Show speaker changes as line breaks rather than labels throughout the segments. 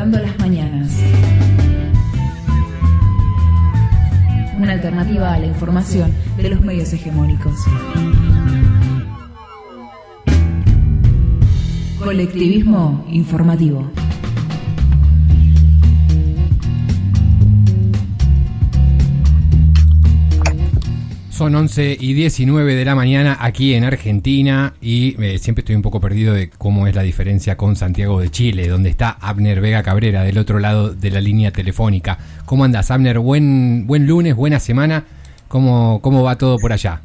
Renovando las mañanas. Una alternativa a la información de los medios hegemónicos. Colectivismo informativo.
Son 11:19 de la mañana aquí en Argentina y siempre estoy un poco perdido de cómo es la diferencia con Santiago de Chile, donde está Abner Vega Cabrera del otro lado de la línea telefónica. ¿Cómo andás, Abner? Buen lunes, buena semana. ¿Cómo va todo por allá?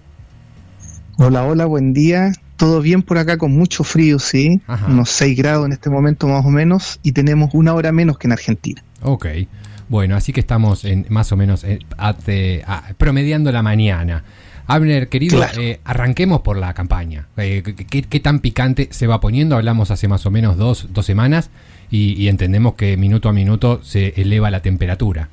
Hola, buen día. Todo bien por acá, con mucho frío, sí. Ajá. Unos 6 grados en este momento más o menos, y tenemos 1 hora menos que en Argentina.
Ok. Bueno, así que estamos más o menos promediando la mañana. Abner, querido, claro. Arranquemos por la campaña. ¿Qué tan picante se va poniendo? Hablamos hace más o menos dos semanas y entendemos que minuto a minuto se eleva la temperatura.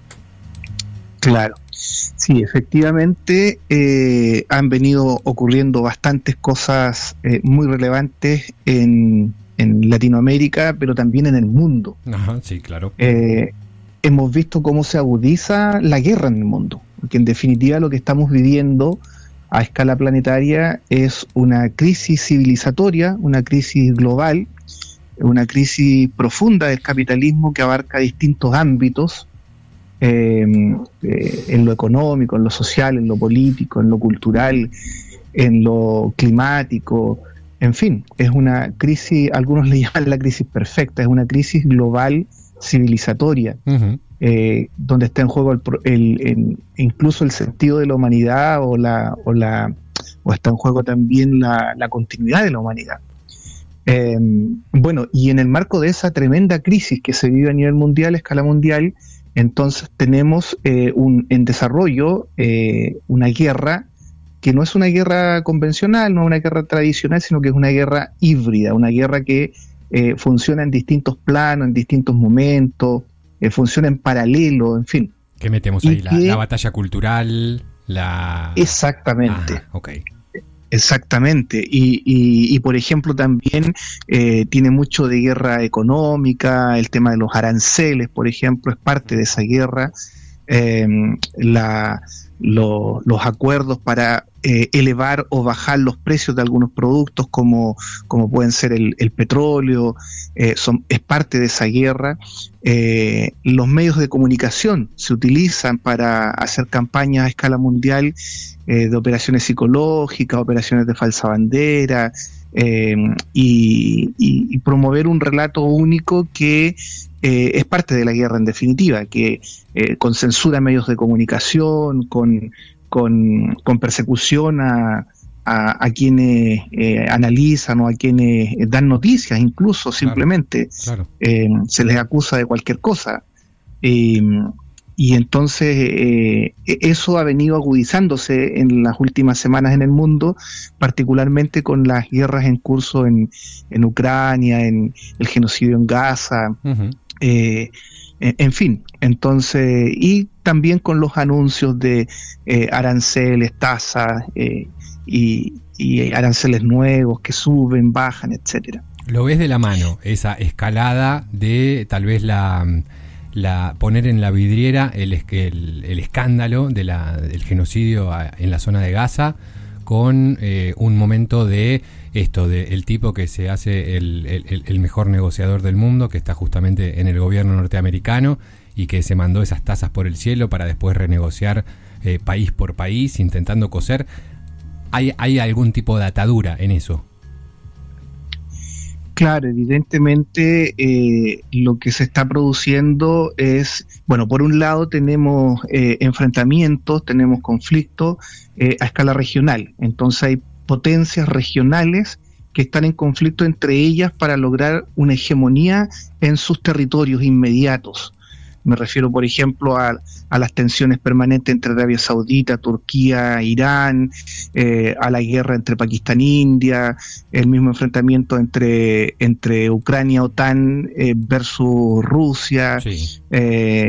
Claro, sí, efectivamente han venido ocurriendo bastantes cosas muy relevantes en Latinoamérica, pero también en el mundo.
Ajá, sí, claro.
Hemos visto cómo se agudiza la guerra en el mundo, porque en definitiva lo que estamos viviendo a escala planetaria es una crisis civilizatoria, una crisis global, una crisis profunda del capitalismo que abarca distintos ámbitos, en lo económico, en lo social, en lo político, en lo cultural, en lo climático, en fin, es una crisis, algunos le llaman la crisis perfecta, es una crisis global civilizatoria, uh-huh. Donde está en juego incluso el sentido de la humanidad o está en juego también la continuidad de la humanidad. Bueno, y en el marco de esa tremenda crisis que se vive a nivel mundial, a escala mundial, entonces tenemos en desarrollo una guerra que no es una guerra convencional, no es una guerra tradicional, sino que es una guerra híbrida, una guerra que funciona en distintos planos, en distintos momentos, funciona en paralelo, en fin.
¿Qué metemos ahí? La batalla cultural,
Exactamente.
Okay.
Exactamente. Y por ejemplo también tiene mucho de guerra económica, el tema de los aranceles, por ejemplo, es parte de esa guerra. Los acuerdos para elevar o bajar los precios de algunos productos como pueden ser el petróleo, es parte de esa guerra. Los medios de comunicación se utilizan para hacer campañas a escala mundial de operaciones psicológicas, operaciones de falsa bandera, y promover un relato único que es parte de la guerra en definitiva, que con censura a medios de comunicación, con persecución a quienes analizan o a quienes dan noticias, incluso simplemente claro. Se les acusa de cualquier cosa. Y entonces eso ha venido agudizándose en las últimas semanas en el mundo, particularmente con las guerras en curso en Ucrania, en el genocidio en Gaza, uh-huh. En fin, entonces, y también con los anuncios de aranceles, tasas y aranceles nuevos que suben, bajan, etcétera.
¿Lo ves de la mano esa escalada de tal vez la poner en la vidriera el escándalo del genocidio en la zona de Gaza con un momento de el tipo que se hace el mejor negociador del mundo, que está justamente en el gobierno norteamericano y que se mandó esas tasas por el cielo para después renegociar país por país, intentando coser? ¿Hay algún tipo de atadura en eso?
Claro, evidentemente lo que se está produciendo es, bueno, por un lado tenemos enfrentamientos, tenemos conflictos a escala regional, entonces hay potencias regionales que están en conflicto entre ellas para lograr una hegemonía en sus territorios inmediatos. Me refiero, por ejemplo, a las tensiones permanentes entre Arabia Saudita, Turquía, Irán, a la guerra entre Pakistán e India, el mismo enfrentamiento entre Ucrania, OTAN versus Rusia, sí.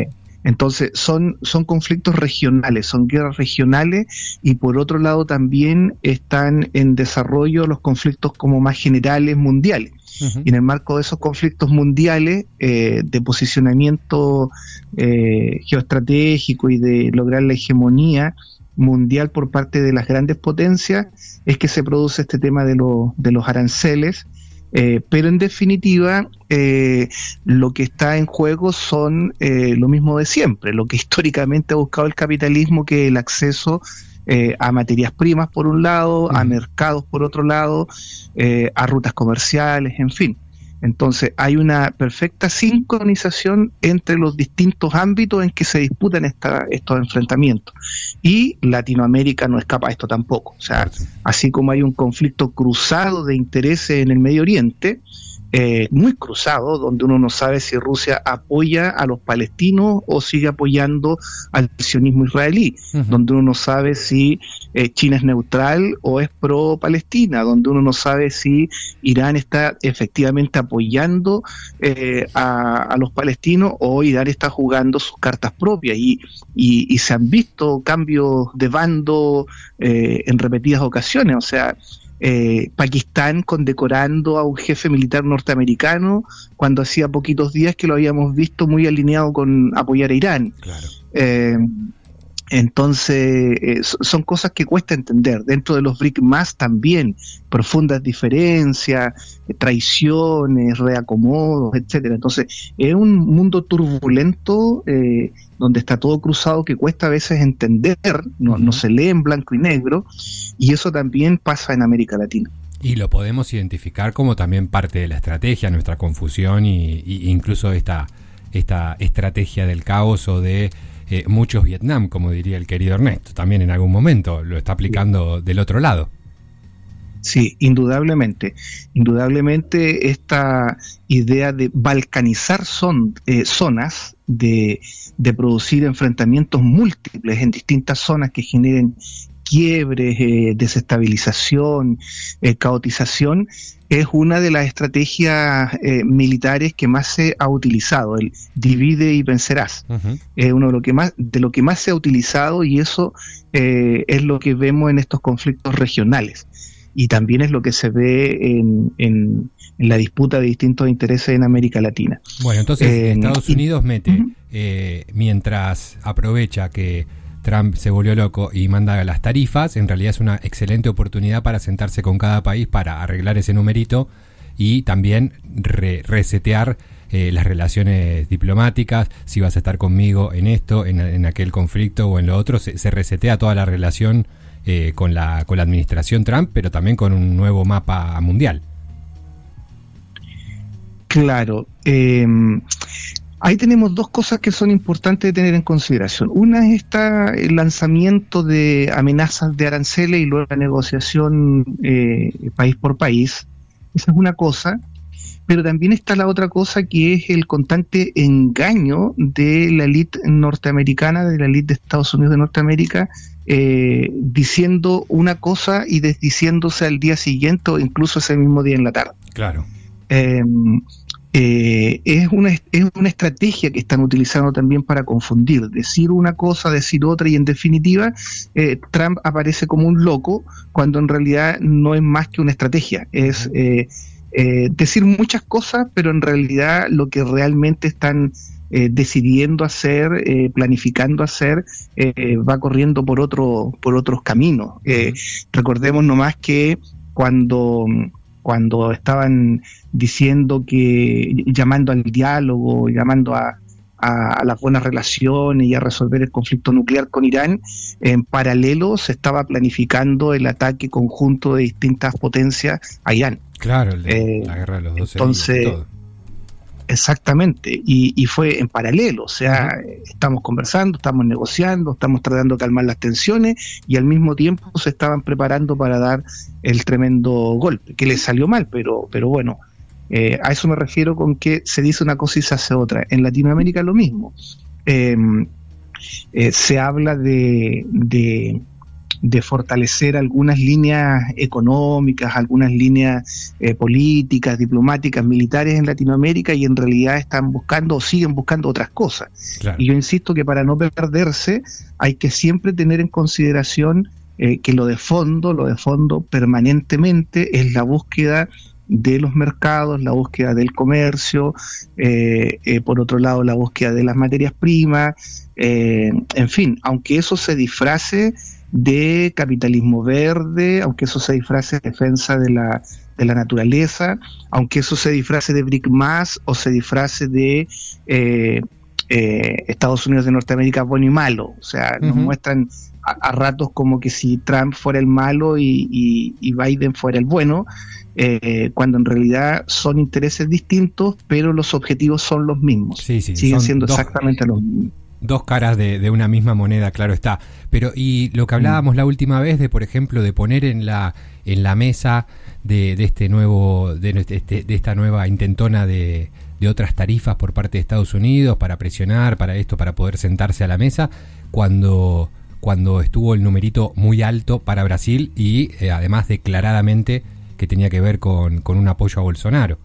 Entonces son conflictos regionales, son guerras regionales, y por otro lado también están en desarrollo los conflictos como más generales mundiales. Uh-huh. Y en el marco de esos conflictos mundiales, de posicionamiento geoestratégico y de lograr la hegemonía mundial por parte de las grandes potencias, es que se produce este tema de los aranceles. Pero en definitiva, lo que está en juego son lo mismo de siempre, lo que históricamente ha buscado el capitalismo, que es el acceso a materias primas por un lado, a mercados por otro lado, a rutas comerciales, en fin. Entonces hay una perfecta sincronización entre los distintos ámbitos en que se disputan estos enfrentamientos, y Latinoamérica no escapa a esto tampoco. O sea, así como hay un conflicto cruzado de intereses en el Medio Oriente, muy cruzado, donde uno no sabe si Rusia apoya a los palestinos o sigue apoyando al sionismo israelí, donde uno no sabe si China es neutral o es pro-Palestina, donde uno no sabe si Irán está efectivamente apoyando a los palestinos, o Irán está jugando sus cartas propias, y se han visto cambios de bando en repetidas ocasiones. O sea, Pakistán condecorando a un jefe militar norteamericano cuando hacía poquitos días que lo habíamos visto muy alineado con apoyar a Irán. Claro. Entonces, son cosas que cuesta entender. Dentro de los BRIC más también, profundas diferencias, traiciones, reacomodos, etcétera. Entonces, es un mundo turbulento donde está todo cruzado, que cuesta a veces entender, no se lee en blanco y negro, y eso también pasa en América Latina.
Y lo podemos identificar como también parte de la estrategia, nuestra confusión y incluso esta estrategia del caos o de muchos Vietnam, como diría el querido Ernesto, también en algún momento lo está aplicando del otro lado.
Sí, indudablemente esta idea de balcanizar zonas, de producir enfrentamientos múltiples en distintas zonas que generen quiebres, desestabilización, caotización, es una de las estrategias militares que más se ha utilizado, el divide y vencerás. Es uno de lo que más se ha utilizado, y eso es lo que vemos en estos conflictos regionales, y también es lo que se ve en la disputa de distintos intereses en América Latina.
Bueno, entonces Estados Unidos mete, mientras aprovecha que Trump se volvió loco y manda las tarifas, en realidad es una excelente oportunidad para sentarse con cada país para arreglar ese numerito y también resetear las relaciones diplomáticas. Si vas a estar conmigo en esto, en aquel conflicto o en lo otro, se resetea toda la relación con la administración Trump, pero también con un nuevo mapa mundial.
Claro. Ahí tenemos dos cosas que son importantes de tener en consideración. Una es el lanzamiento de amenazas de aranceles y luego la negociación país por país. Esa es una cosa. Pero también está la otra cosa, que es el constante engaño de la élite norteamericana, de la élite de Estados Unidos de Norteamérica, diciendo una cosa y desdiciéndose al día siguiente o incluso ese mismo día en la tarde.
Claro.
Es una estrategia que están utilizando también para confundir, decir una cosa, decir otra, y en definitiva Trump aparece como un loco cuando en realidad no es más que una estrategia, es decir muchas cosas, pero en realidad lo que realmente están decidiendo hacer, planificando hacer, va corriendo por otros caminos. Recordemos nomás que cuando estaban diciendo llamando al diálogo, llamando a las buenas relaciones y a resolver el conflicto nuclear con Irán, en paralelo se estaba planificando el ataque conjunto de distintas potencias a Irán.
Claro, la guerra de los 12
entonces, días y todo. Exactamente, y fue en paralelo, o sea, estamos conversando, estamos negociando, estamos tratando de calmar las tensiones, y al mismo tiempo se estaban preparando para dar el tremendo golpe, que les salió mal, pero bueno, a eso me refiero con que se dice una cosa y se hace otra. En Latinoamérica lo mismo, se habla de fortalecer algunas líneas económicas, algunas líneas políticas, diplomáticas, militares en Latinoamérica, y en realidad están buscando o siguen buscando otras cosas. Claro. Y yo insisto que para no perderse hay que siempre tener en consideración que lo de fondo permanentemente es la búsqueda de los mercados, la búsqueda del comercio, por otro lado la búsqueda de las materias primas, en fin, aunque eso se disfrace de capitalismo verde, aunque eso se disfrace de defensa de la naturaleza, aunque eso se disfrace de BRIC+, o se disfrace de Estados Unidos de Norteamérica bueno y malo, o sea, nos muestran a ratos como que si Trump fuera el malo y Biden fuera el bueno, cuando en realidad son intereses distintos, pero los objetivos son los mismos. Siguen siendo exactamente los mismos.
Dos caras de una misma moneda, claro está. Pero y lo que hablábamos la última vez de, por ejemplo, de poner en la mesa de este nuevo de esta nueva intentona de otras tarifas por parte de Estados Unidos para presionar, para poder sentarse a la mesa, cuando estuvo el numerito muy alto para Brasil y además declaradamente que tenía que ver con un apoyo a Bolsonaro.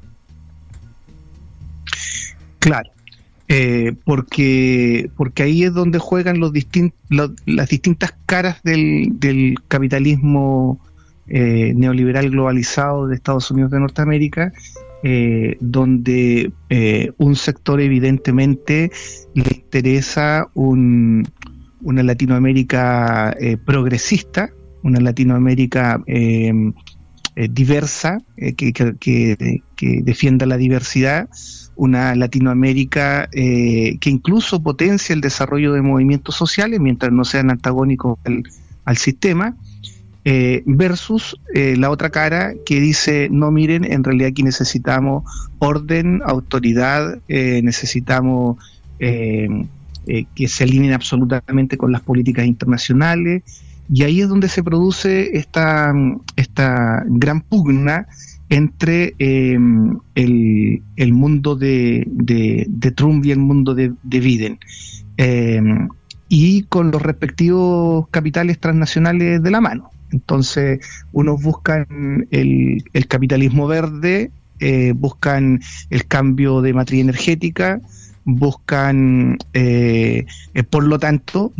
Claro, porque ahí es donde juegan las distintas caras del capitalismo neoliberal globalizado de Estados Unidos de Norteamérica, donde un sector evidentemente le interesa una Latinoamérica progresista, una Latinoamérica diversa, que defienda la diversidad, una Latinoamérica que incluso potencia el desarrollo de movimientos sociales mientras no sean antagónicos al sistema, versus la otra cara que dice, no miren, en realidad aquí necesitamos orden, autoridad, necesitamos que se alineen absolutamente con las políticas internacionales, y ahí es donde se produce esta gran pugna entre el mundo de Trump y el mundo de Biden, y con los respectivos capitales transnacionales de la mano. Entonces, unos buscan el capitalismo verde, buscan el cambio de matriz energética, buscan por lo tanto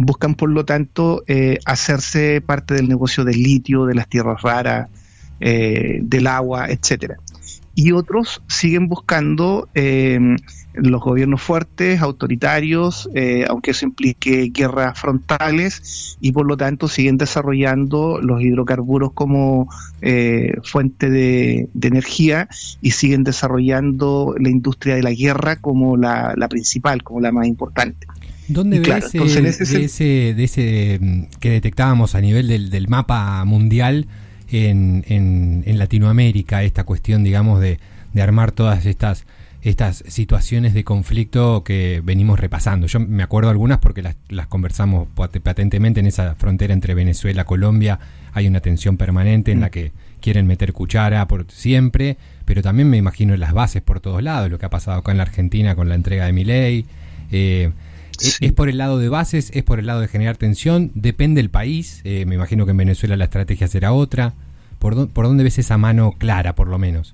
hacerse parte del negocio del litio, de las tierras raras, del agua, etcétera. Y otros siguen buscando los gobiernos fuertes, autoritarios, aunque eso implique guerras frontales, y por lo tanto siguen desarrollando los hidrocarburos como fuente de energía, y siguen desarrollando la industria de la guerra como la principal, como la más importante.
¿Dónde ves de ese que detectábamos a nivel del mapa mundial en Latinoamérica, esta cuestión, digamos, de armar todas estas situaciones de conflicto que venimos repasando? Yo me acuerdo algunas porque las conversamos patentemente. En esa frontera entre Venezuela y Colombia hay una tensión permanente en la que quieren meter cuchara por siempre, pero también me imagino las bases por todos lados, lo que ha pasado acá en la Argentina con la entrega de Milei. ¿Es por el lado de bases? ¿Es por el lado de generar tensión? ¿Depende del país? Me imagino que en Venezuela la estrategia será otra. ¿Por dónde ves esa mano clara, por lo menos?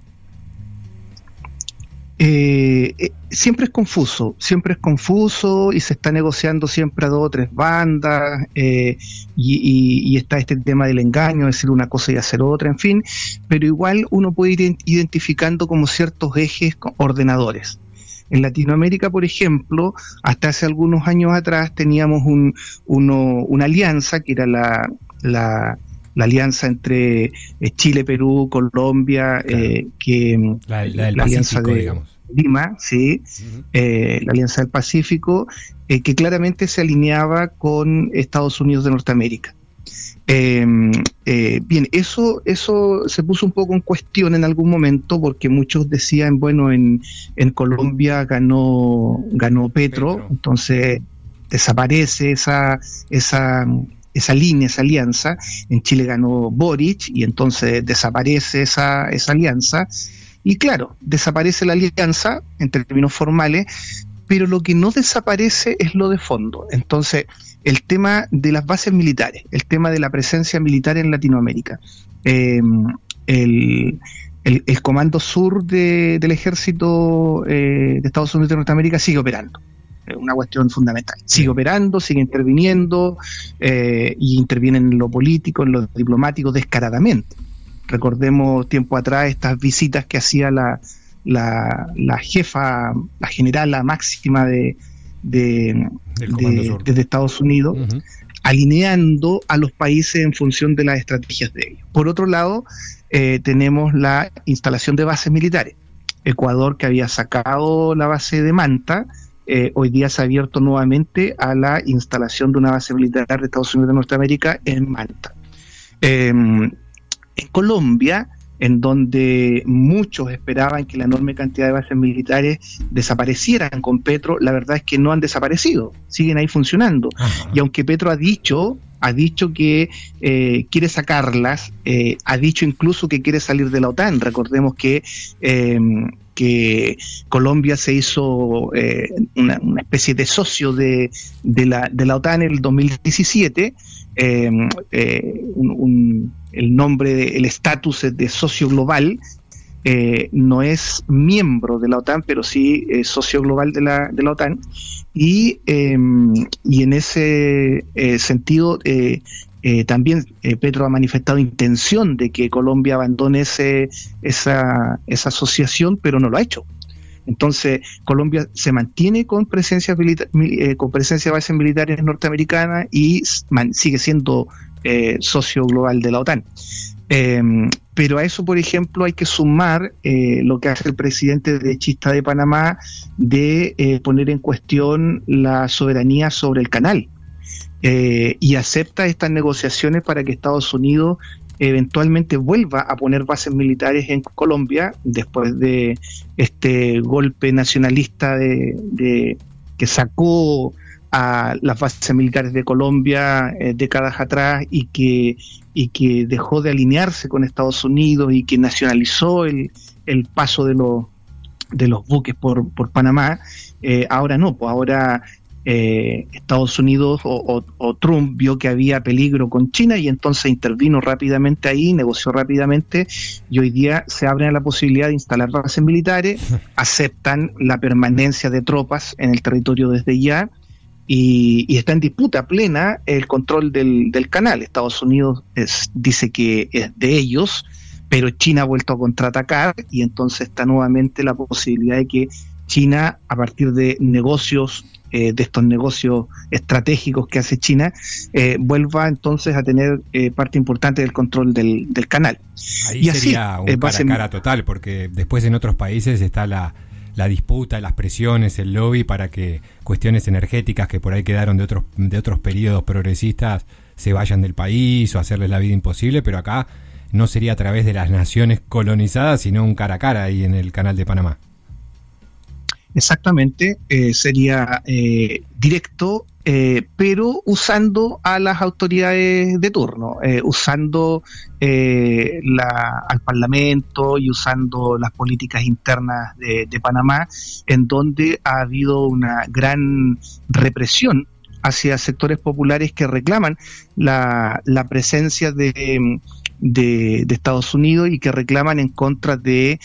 Siempre es confuso y se está negociando siempre a 2 o 3 bandas, y está este tema del engaño, decir una cosa y hacer otra, en fin, pero igual uno puede ir identificando como ciertos ejes ordenadores. En Latinoamérica, por ejemplo, hasta hace algunos años atrás teníamos una alianza que era la alianza entre Chile, Perú, Colombia, claro.
la alianza de, digamos,
Lima, sí, la Alianza del Pacífico, que claramente se alineaba con Estados Unidos de Norteamérica. Bien, eso se puso un poco en cuestión en algún momento, porque muchos decían, bueno, en Colombia ganó Petro, entonces desaparece esa línea, esa alianza. En Chile ganó Boric y entonces desaparece esa alianza, y claro, desaparece la alianza en términos formales, pero lo que no desaparece es lo de fondo. Entonces, el tema de las bases militares, el tema de la presencia militar en Latinoamérica. El Comando Sur del Ejército de Estados Unidos de Norteamérica sigue operando. Es una cuestión fundamental. Sigue operando, sigue interviniendo, y interviene en lo político, en lo diplomático descaradamente. Recordemos tiempo atrás estas visitas que hacía la jefa, la general, la máxima desde Estados Unidos, alineando a los países en función de las estrategias de ellos. Por otro lado, tenemos la instalación de bases militares. Ecuador, que había sacado la base de Manta, hoy día se ha abierto nuevamente a la instalación de una base militar de Estados Unidos de Norteamérica en Manta. En Colombia, en donde muchos esperaban que la enorme cantidad de bases militares desaparecieran con Petro, la verdad es que no han desaparecido, siguen ahí funcionando. Ajá. Y aunque Petro ha dicho que quiere sacarlas, ha dicho incluso que quiere salir de la OTAN. Recordemos que Colombia se hizo una especie de socio de la OTAN en el 2017. El nombre, el estatus es de socio global. No es miembro de la OTAN, pero sí es socio global de la OTAN. Y en ese sentido también Petro ha manifestado intención de que Colombia abandone esa asociación, pero no lo ha hecho. Entonces Colombia se mantiene con presencia de bases militares norteamericanas y sigue siendo socio global de la OTAN. Pero a eso, por ejemplo, hay que sumar lo que hace el presidente derechista de Panamá de poner en cuestión la soberanía sobre el canal, y acepta estas negociaciones para que Estados Unidos eventualmente vuelva a poner bases militares en Colombia después de este golpe nacionalista que sacó a las bases militares de Colombia décadas atrás y que dejó de alinearse con Estados Unidos y que nacionalizó el paso de los buques por Panamá. Ahora no, pues ahora Estados Unidos o Trump vio que había peligro con China y entonces intervino rápidamente ahí, negoció rápidamente, y hoy día se abre la posibilidad de instalar bases militares, aceptan la permanencia de tropas en el territorio desde ya, y está en disputa plena el control del canal. Estados Unidos dice que es de ellos, pero China ha vuelto a contraatacar, y entonces está nuevamente la posibilidad de que China, a partir de negocios, de estos negocios estratégicos que hace China, vuelva entonces a tener parte importante del control del canal.
Ahí y sería así, un cara a cara total, porque después en otros países está la disputa, las presiones, el lobby para que cuestiones energéticas que por ahí quedaron de otros periodos progresistas se vayan del país o hacerles la vida imposible, pero acá no sería a través de las naciones colonizadas, sino un cara a cara ahí en el canal de Panamá.
Exactamente, sería directo, pero usando a las autoridades de turno, usando al Parlamento y usando las políticas internas de Panamá, en donde ha habido una gran represión hacia sectores populares que reclaman la presencia de Estados Unidos y que reclaman en contra de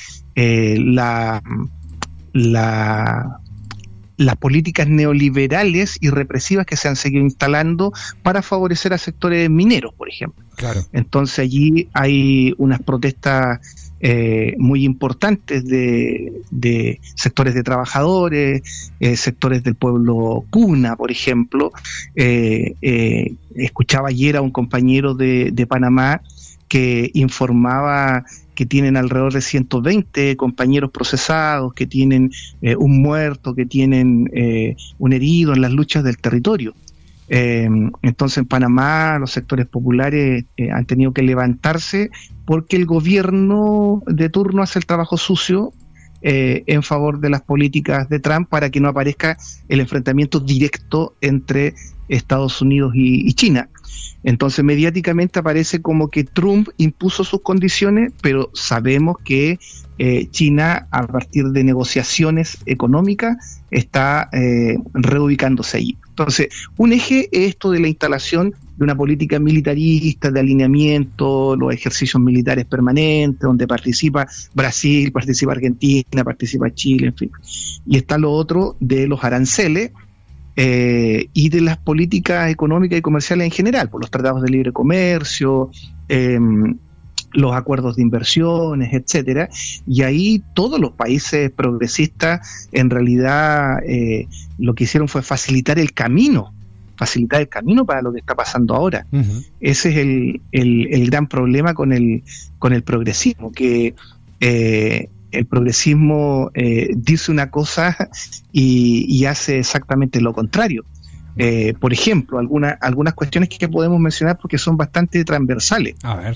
las políticas neoliberales y represivas que se han seguido instalando para favorecer a sectores mineros, por ejemplo.
Claro.
Entonces allí hay unas protestas muy importantes de sectores de trabajadores, sectores del pueblo cuna, por ejemplo. Escuchaba ayer a un compañero de Panamá que informaba que tienen alrededor de 120 compañeros procesados, que tienen un muerto, que tienen un herido en las luchas del territorio. Entonces en Panamá los sectores populares han tenido que levantarse porque el gobierno de turno hace el trabajo sucio en favor de las políticas de Trump para que no aparezca el enfrentamiento directo entre Estados Unidos y China. Entonces mediáticamente aparece como que Trump impuso sus condiciones, pero sabemos que China, a partir de negociaciones económicas, está reubicándose allí. Entonces, un eje es esto de la instalación de una política militarista, de alineamiento, los ejercicios militares permanentes, donde participa Brasil, participa Argentina, participa Chile, en fin. Y está lo otro de los aranceles, y de las políticas económicas y comerciales en general, por los tratados de libre comercio, los acuerdos de inversiones, etcétera. Y ahí todos los países progresistas en realidad lo que hicieron fue facilitar el camino para lo que está pasando ahora. Uh-huh. Ese es el gran problema con el progresismo, que el progresismo dice una cosa y hace exactamente lo contrario. Por ejemplo, algunas cuestiones que podemos mencionar porque son bastante transversales.
A ver.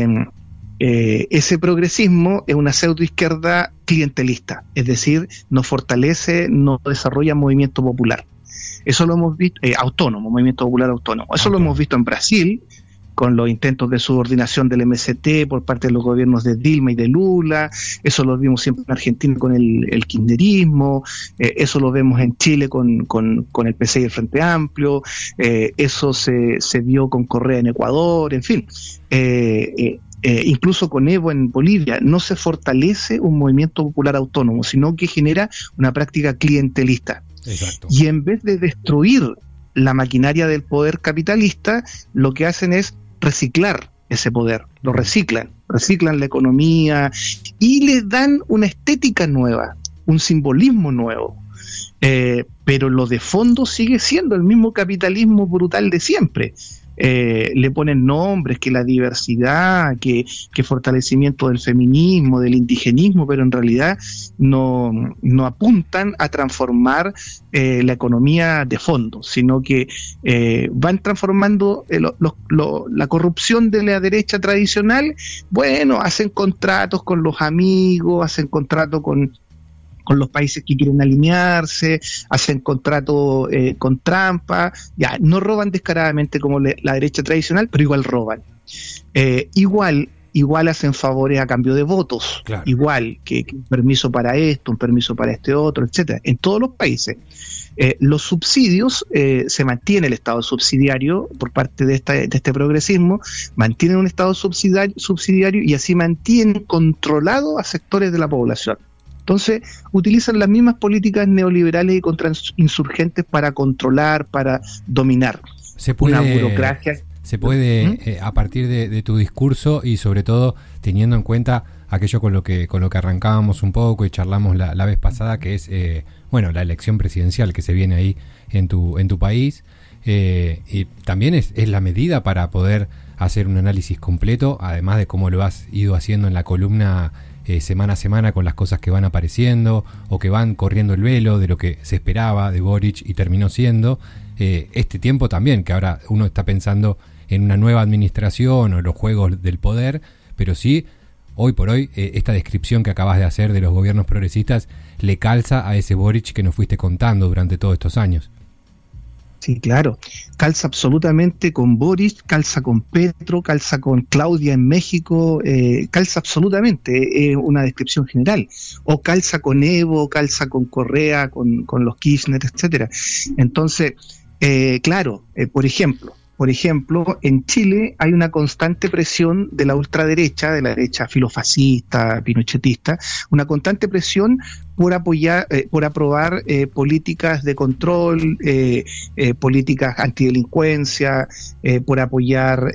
Ese progresismo es una pseudoizquierda clientelista, es decir, no fortalece, no desarrolla movimiento popular. Eso lo hemos visto, autónomo, movimiento popular autónomo. Eso lo hemos visto en Brasil, con los intentos de subordinación del MST por parte de los gobiernos de Dilma y de Lula. Eso lo vimos siempre en Argentina con el kirchnerismo, eso lo vemos en Chile con el PC y el Frente Amplio, eso se vio con Correa en Ecuador, en fin. Incluso con Evo en Bolivia. No se fortalece un movimiento popular autónomo, sino que genera una práctica clientelista.
Exacto.
Y en vez de destruir la maquinaria del poder capitalista, lo que hacen es reciclar ese poder, lo reciclan la economía y le dan una estética nueva, un simbolismo nuevo, pero lo de fondo sigue siendo el mismo capitalismo brutal de siempre. Le ponen nombres, que la diversidad, que fortalecimiento del feminismo, del indigenismo, pero en realidad no apuntan a transformar la economía de fondo, sino que van transformando la corrupción de la derecha tradicional. Bueno, hacen contratos con los amigos, hacen contratos con los países que quieren alinearse, hacen contrato con trampa, ya, no roban descaradamente como la derecha tradicional, pero igual roban. Igual hacen favores a cambio de votos, claro. Igual que un permiso para esto, un permiso para este otro, etcétera. En todos los países. Los subsidios, se mantiene el Estado subsidiario por parte de este progresismo, mantienen un Estado subsidiario y así mantienen controlado a sectores de la población. Entonces, utilizan las mismas políticas neoliberales y contrainsurgentes para controlar, para dominar.
Una burocracia. Se puede, a partir de tu discurso y sobre todo teniendo en cuenta aquello con lo que arrancábamos un poco y charlamos la vez pasada, que es la elección presidencial que se viene ahí en tu país, y también es la medida para poder hacer un análisis completo, además de cómo lo has ido haciendo en la columna semana a semana con las cosas que van apareciendo o que van corriendo el velo de lo que se esperaba de Boric y terminó siendo este tiempo también, que ahora uno está pensando en una nueva administración o los juegos del poder, pero sí, hoy por hoy, esta descripción que acabas de hacer de los gobiernos progresistas le calza a ese Boric que nos fuiste contando durante todos estos años.
Sí, claro, calza absolutamente con Boric, calza con Petro, calza con Claudia en México, calza absolutamente, una descripción general, o calza con Evo, calza con Correa, con los Kirchner, etcétera. Entonces, claro, por ejemplo, en Chile hay una constante presión de la ultraderecha, de la derecha filofascista, pinochetista, una constante presión por aprobar políticas de control, políticas antidelincuencia, por apoyar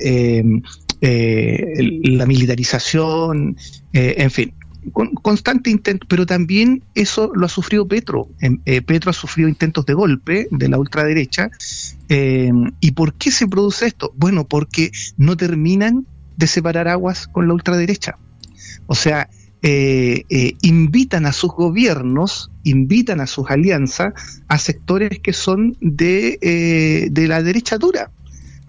la militarización, en fin. Constante intento, pero también eso lo ha sufrido Petro. Petro ha sufrido intentos de golpe de la ultraderecha. ¿Y por qué se produce esto? Bueno, porque no terminan de separar aguas con la ultraderecha. O sea, invitan a sus gobiernos, invitan a sus alianzas a sectores que son de la derecha dura,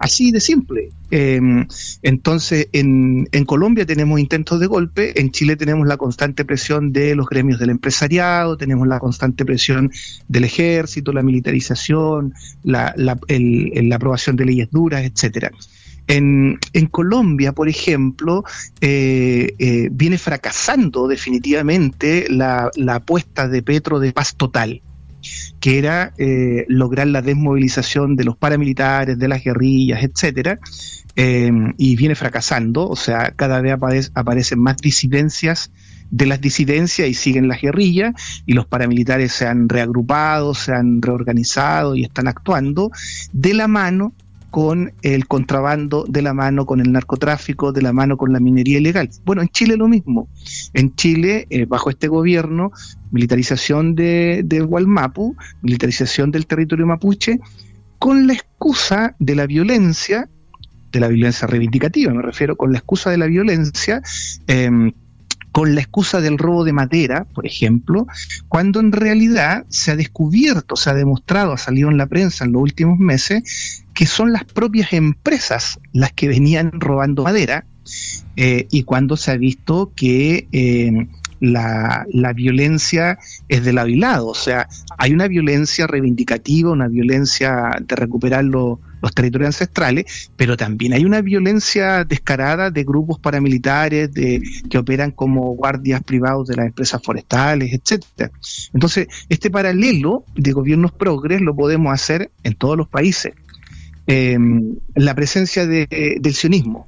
Así de simple. Entonces, en Colombia tenemos intentos de golpe, en Chile tenemos la constante presión de los gremios del empresariado, tenemos la constante presión del ejército, la militarización, la aprobación de leyes duras, etcétera. En Colombia, por ejemplo, viene fracasando definitivamente la apuesta de Petro de paz total, que era lograr la desmovilización de los paramilitares, de las guerrillas, etcétera, y viene fracasando. O sea, cada vez aparecen más disidencias de las disidencias y siguen las guerrillas, y los paramilitares se han reagrupado, se han reorganizado y están actuando de la mano con el contrabando, de la mano con el narcotráfico, de la mano con la minería ilegal. Bueno, en Chile lo mismo. En Chile, bajo este gobierno, militarización de Wallmapu, militarización del territorio mapuche, con la excusa de la violencia reivindicativa, me refiero, con la excusa de la violencia, con la excusa del robo de madera, por ejemplo, cuando en realidad se ha descubierto, se ha demostrado, ha salido en la prensa en los últimos meses, que son las propias empresas las que venían robando madera, y cuando se ha visto que la violencia es de lado y lado. O sea, hay una violencia reivindicativa, una violencia de recuperar los territorios ancestrales, pero también hay una violencia descarada de grupos paramilitares que operan como guardias privados de las empresas forestales, etcétera. Entonces, este paralelo de gobiernos progres lo podemos hacer en todos los países. La presencia del sionismo.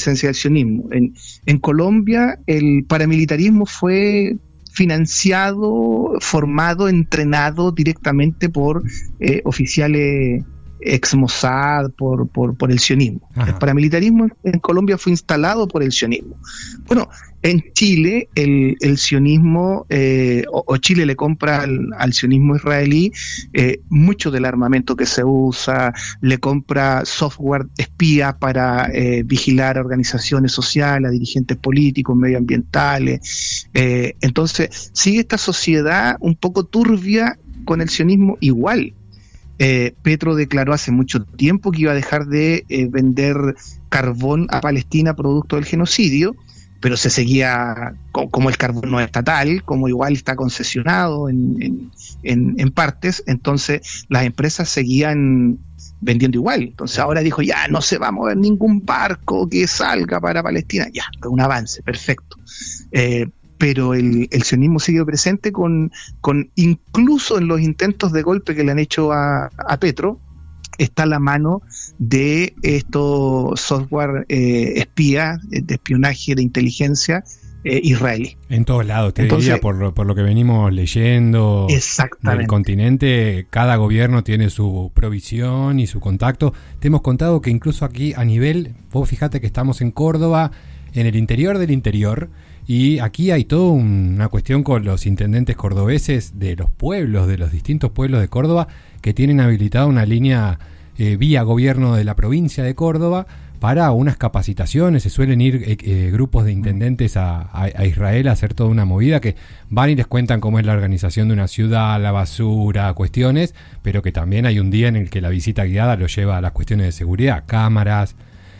En Colombia el paramilitarismo fue financiado, formado, entrenado directamente por oficiales ex Mossad, por el sionismo. Ajá. El paramilitarismo en Colombia fue instalado por el sionismo. Bueno, en Chile el sionismo, o Chile le compra al sionismo israelí mucho del armamento que se usa, le compra software espía para vigilar a organizaciones sociales, a dirigentes políticos, medioambientales. Entonces sigue esta sociedad un poco turbia con el sionismo igual. Petro declaró hace mucho tiempo que iba a dejar de vender carbón a Palestina producto del genocidio, pero se seguía, como el carbón no es estatal, como igual está concesionado en partes, entonces las empresas seguían vendiendo igual. Entonces ahora dijo, ya no se va a mover ningún barco que salga para Palestina, ya, un avance, perfecto. Pero el sionismo sigue presente con incluso en los intentos de golpe que le han hecho a Petro, está la mano de estos software espía, de espionaje, de inteligencia israelí.
En todos lados, diría, por lo que venimos leyendo del continente, cada gobierno tiene su provisión y su contacto. Te hemos contado que incluso aquí a nivel, vos fíjate que estamos en Córdoba, en el interior del interior, y aquí hay toda una cuestión con los intendentes cordobeses de los pueblos, de los distintos pueblos de Córdoba, que tienen habilitada una línea vía gobierno de la provincia de Córdoba para unas capacitaciones. Se suelen ir grupos de intendentes a Israel a hacer toda una movida, que van y les cuentan cómo es la organización de una ciudad, la basura, cuestiones, pero que también hay un día en el que la visita guiada lo lleva a las cuestiones de seguridad, cámaras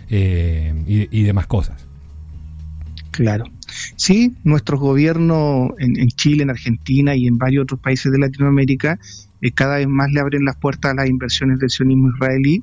y demás cosas.
Claro. Sí, nuestros gobiernos en Chile, en Argentina y en varios otros países de Latinoamérica cada vez más le abren las puertas a las inversiones del sionismo israelí.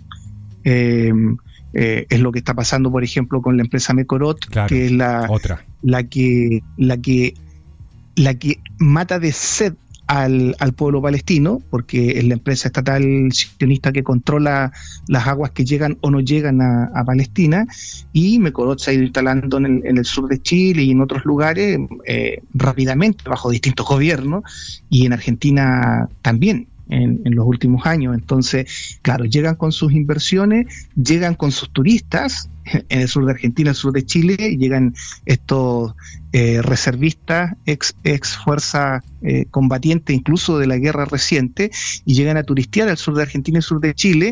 Es lo que está pasando, por ejemplo, con la empresa Mekorot, claro, que es la que mata de sed al pueblo palestino, porque es la empresa estatal sionista que controla las aguas que llegan o no llegan a Palestina, y Mekorot se ha ido instalando en el sur de Chile y en otros lugares rápidamente, bajo distintos gobiernos, y en Argentina también en los últimos años. Entonces, claro, llegan con sus inversiones, llegan con sus turistas en el sur de Argentina, el sur de Chile, y llegan estos reservistas, ex fuerza combatiente incluso de la guerra reciente, y llegan a turistear al sur de Argentina y el sur de Chile,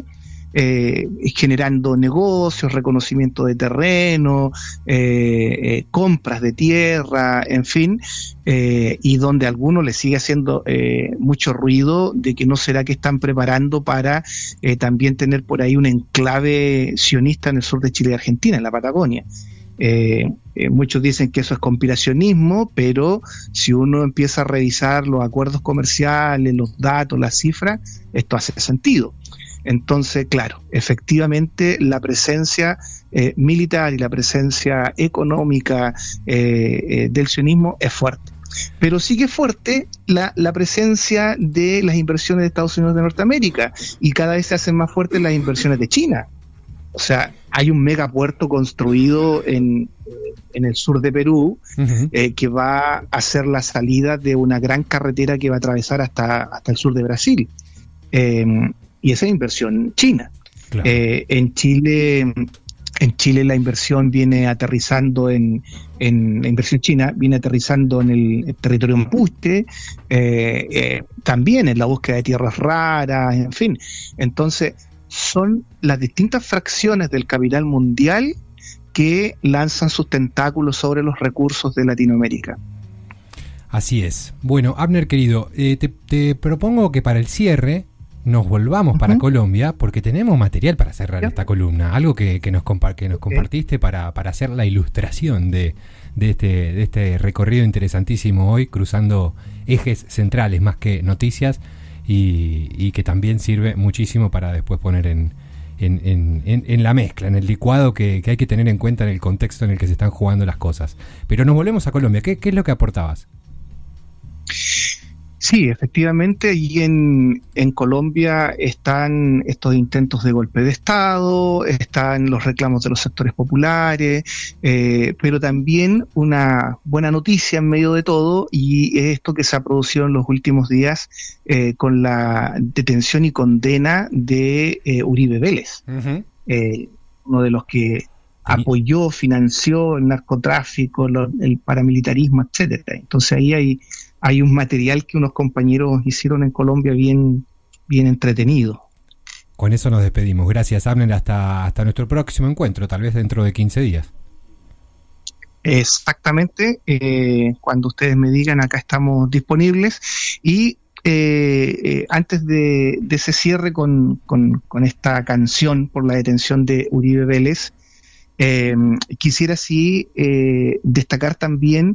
generando negocios, reconocimiento de terreno, compras de tierra, en fin, y donde a algunos les sigue haciendo mucho ruido de que no será que están preparando para también tener por ahí un enclave sionista en el sur de Chile y Argentina, en la Patagonia. Muchos dicen que eso es conspiracionismo, pero si uno empieza a revisar los acuerdos comerciales, los datos, las cifras, esto hace sentido. Entonces, claro, efectivamente la presencia militar y la presencia económica del sionismo es fuerte. Pero sigue fuerte la presencia de las inversiones de Estados Unidos de Norteamérica, y cada vez se hacen más fuertes las inversiones de China. O sea, hay un megapuerto construido en el sur de Perú, que va a ser la salida de una gran carretera que va a atravesar hasta el sur de Brasil. Y esa es inversión china. Claro. En Chile la inversión viene aterrizando la inversión china viene aterrizando en el territorio mapuche, también en la búsqueda de tierras raras, en fin. Entonces, son las distintas fracciones del capital mundial que lanzan sus tentáculos sobre los recursos de Latinoamérica.
Así es. Bueno, Abner querido, te propongo que para el cierre nos volvamos para Colombia, porque tenemos material para cerrar esta columna, algo que nos compartiste para hacer la ilustración de este recorrido interesantísimo hoy, cruzando ejes centrales más que noticias, y que también sirve muchísimo para después poner en la mezcla, en el licuado que hay que tener en cuenta en el contexto en el que se están jugando las cosas. Pero nos volvemos a Colombia. ¿Qué es lo que aportabas?
Sí, efectivamente, y en Colombia están estos intentos de golpe de Estado, están los reclamos de los sectores populares, pero también una buena noticia en medio de todo, y es esto que se ha producido en los últimos días con la detención y condena de Uribe Vélez, uno de los que apoyó, financió el narcotráfico, el paramilitarismo, etcétera. Entonces ahí hay un material que unos compañeros hicieron en Colombia bien entretenido.
Con eso nos despedimos. Gracias, Abner. Hasta nuestro próximo encuentro, tal vez dentro de 15 días.
Exactamente. Cuando ustedes me digan, acá estamos disponibles. Y antes de ese cierre con esta canción por la detención de Uribe Vélez, quisiera sí destacar también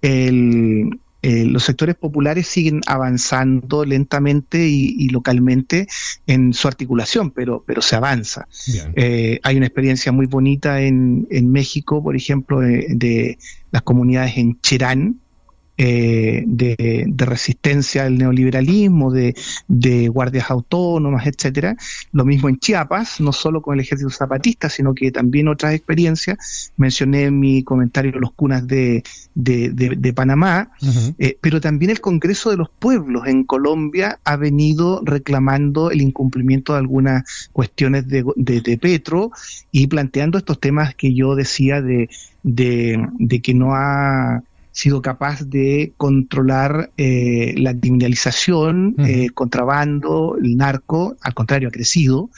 los sectores populares siguen avanzando lentamente y localmente en su articulación, pero se avanza. Hay una experiencia muy bonita en México, por ejemplo, de las comunidades en Cherán, de resistencia al neoliberalismo, de guardias autónomas, etcétera. Lo mismo en Chiapas, no solo con el ejército zapatista, sino que también otras experiencias. Mencioné en mi comentario los cunas de Panamá, pero también el Congreso de los Pueblos en Colombia ha venido reclamando el incumplimiento de algunas cuestiones de Petro y planteando estos temas que yo decía de que no ha sido capaz de controlar la criminalización, contrabando, el narco, al contrario, ha crecido,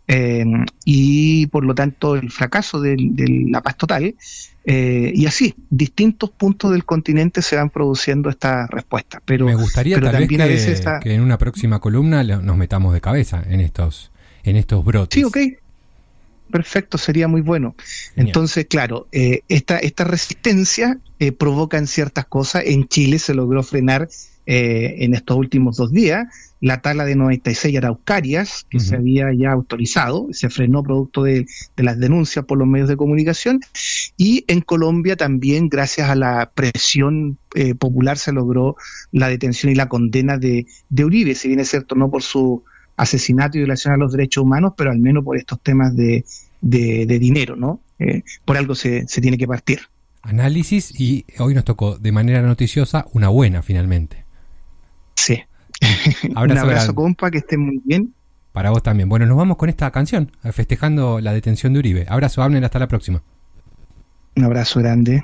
y por lo tanto el fracaso de la paz total, y así, distintos puntos del continente se van produciendo estas respuestas. Pero
me gustaría tal vez que en una próxima columna nos metamos de cabeza en estos brotes.
Sí, ok. Perfecto, sería muy bueno. Genial. Entonces, claro, esta resistencia provocan ciertas cosas. En Chile se logró frenar en estos últimos 2 días la tala de 96 araucarias que se había ya autorizado, se frenó producto de las denuncias por los medios de comunicación, y en Colombia también, gracias a la presión popular, se logró la detención y la condena de Uribe, si bien es cierto, no por su asesinato y violación a los derechos humanos, pero al menos por estos temas de dinero, ¿no? Por algo se tiene que partir.
Análisis, y hoy nos tocó de manera noticiosa una buena, finalmente.
Sí. Un abrazo, compa, que estén muy bien.
Para vos también. Bueno, nos vamos con esta canción, festejando la detención de Uribe. Abrazo, Abner, hasta la próxima.
Un abrazo grande.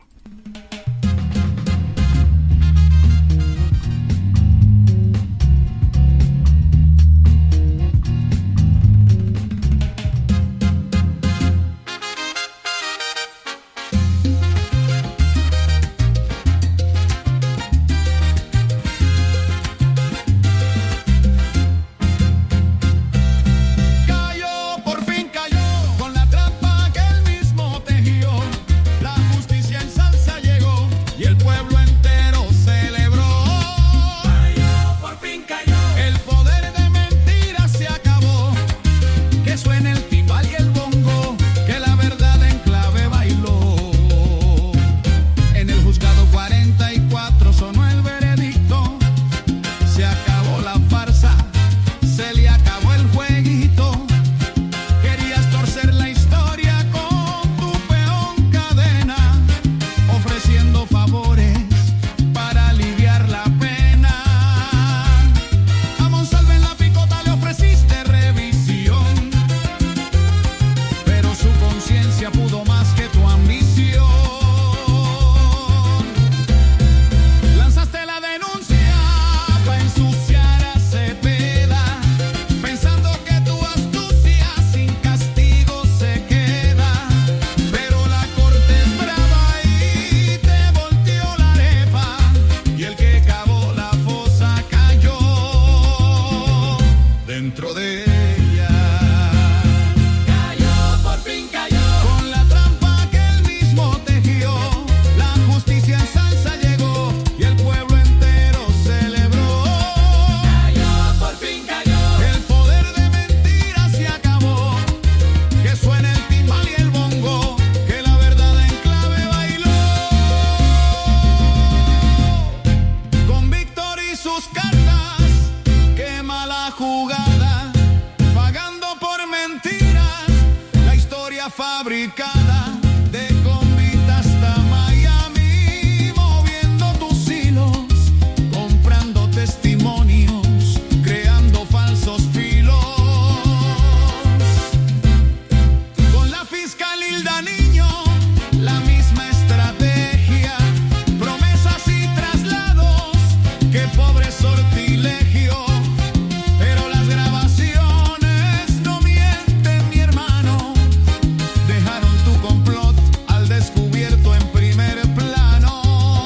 jugada, pagando por mentiras, la historia fabricada de Convita hasta Miami, moviendo tus hilos, comprando testimonios, creando falsos filos. Con la fiscal Hilda Niño, la misma estrategia, promesas y traslados, qué pobre sortilegio. Pero las grabaciones no mienten, mi hermano, dejaron tu complot al descubierto en primer plano.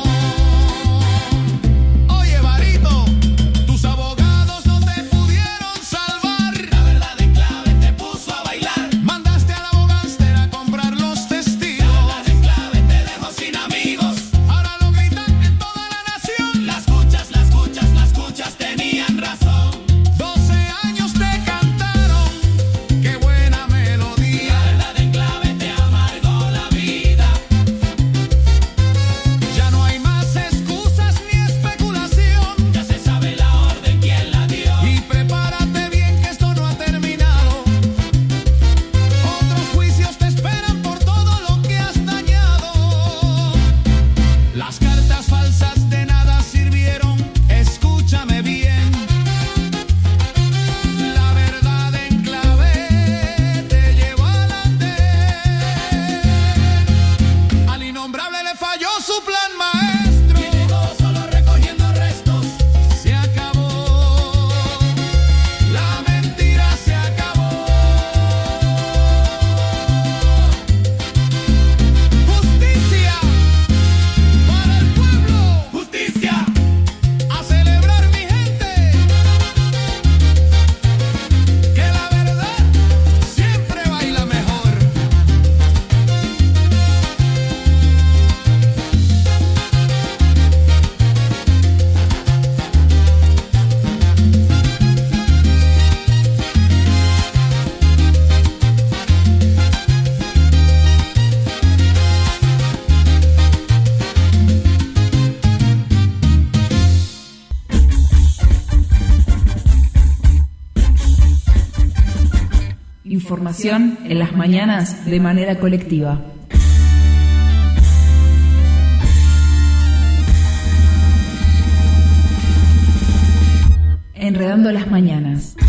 Oye, Barito, tus abogados no te pudieron salvar. La verdad en clave te puso a bailar. Mandaste a la abogánster a comprar los testigos. La verdad en clave te dejó sin amigos. Ahora lo gritan en toda la nación. Las cuchas tenían razón. 12 años te cantaron, qué buena melodía. La verdad en clave te amargó la vida. Ya no hay más excusas ni especulación. Ya se sabe la orden, quién la dio. Y prepárate bien que esto no ha terminado. Otros juicios te esperan por todo lo que has dañado. Las cartas falsas de nada sirvieron, escúchame bien. La verdad en clave te llevó al andén. Al innombrable le falló su plan maestro. Y llegó solo recogiendo restos. Se acabó. La mentira se acabó. Justicia para el pueblo. Justicia. A celebrar, mi gente, que la verdad siempre baila mejor.
Información en las mañanas de manera colectiva. Enredando las mañanas.